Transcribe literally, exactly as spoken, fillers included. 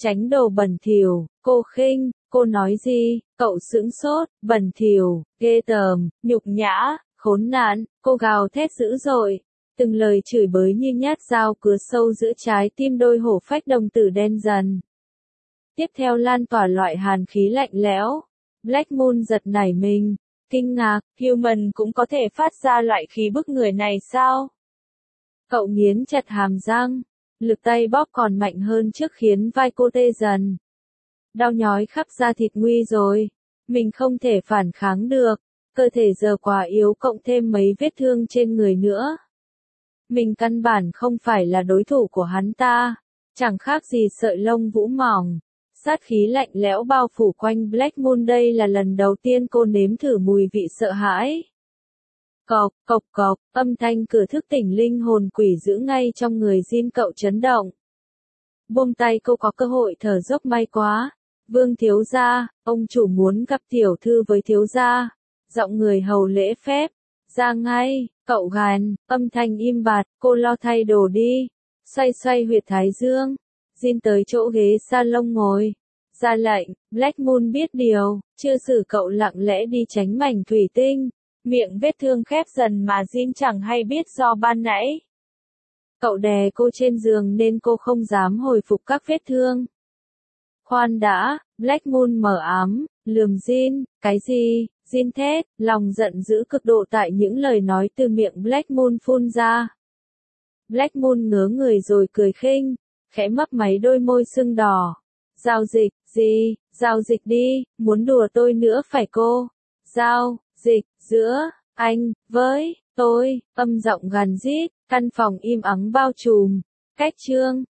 tránh đồ bẩn thỉu, cô khinh, cô nói gì, cậu sững sốt, bẩn thỉu, ghê tởm, nhục nhã, khốn nạn, cô gào thét dữ dội. Từng lời chửi bới như nhát dao cứa sâu giữa trái tim đôi hổ phách đồng tử đen dần. Tiếp theo lan tỏa loại hàn khí lạnh lẽo. Black Moon giật nảy mình, kinh ngạc, Human cũng có thể phát ra loại khí bức người này sao? Cậu nghiến chặt hàm răng, lực tay bóp còn mạnh hơn trước khiến vai cô tê dần. Đau nhói khắp da thịt nguy rồi, mình không thể phản kháng được, cơ thể giờ quá yếu cộng thêm mấy vết thương trên người nữa. Mình căn bản không phải là đối thủ của hắn ta, chẳng khác gì sợi lông vũ mỏng. Sát khí lạnh lẽo bao phủ quanh Black Moon, đây là lần đầu tiên cô nếm thử mùi vị sợ hãi. Cộc, cộc cộc, âm thanh cửa thức tỉnh linh hồn quỷ giữ ngay trong người Jin cậu chấn động. Buông tay, cô có cơ hội thở dốc, may quá. Vương thiếu gia, ông chủ muốn gặp tiểu thư với thiếu gia. Giọng người hầu lễ phép. Ra ngay, cậu gàn, âm thanh im bặt, cô lo thay đồ đi. Xoay xoay huyệt thái dương. Jin tới chỗ ghế salon ngồi. Ra lệnh, Black Moon biết điều, chưa xử cậu lặng lẽ đi tránh mảnh thủy tinh. Miệng vết thương khép dần mà Jin chẳng hay biết do ban nãy. Cậu đè cô trên giường nên cô không dám hồi phục các vết thương. Khoan đã, Black Moon mở ám, lườm Jin, cái gì, Jin thét, lòng giận dữ cực độ tại những lời nói từ miệng Black Moon phun ra. Black Moon ngớ người rồi cười khinh, khẽ mấp máy đôi môi sưng đỏ. Giao dịch, gì, giao dịch đi, muốn đùa tôi nữa phải cô? Giao, dịch, giữa, anh, với, tôi, âm giọng gằn rít, căn phòng im ắng bao trùm. Cách chương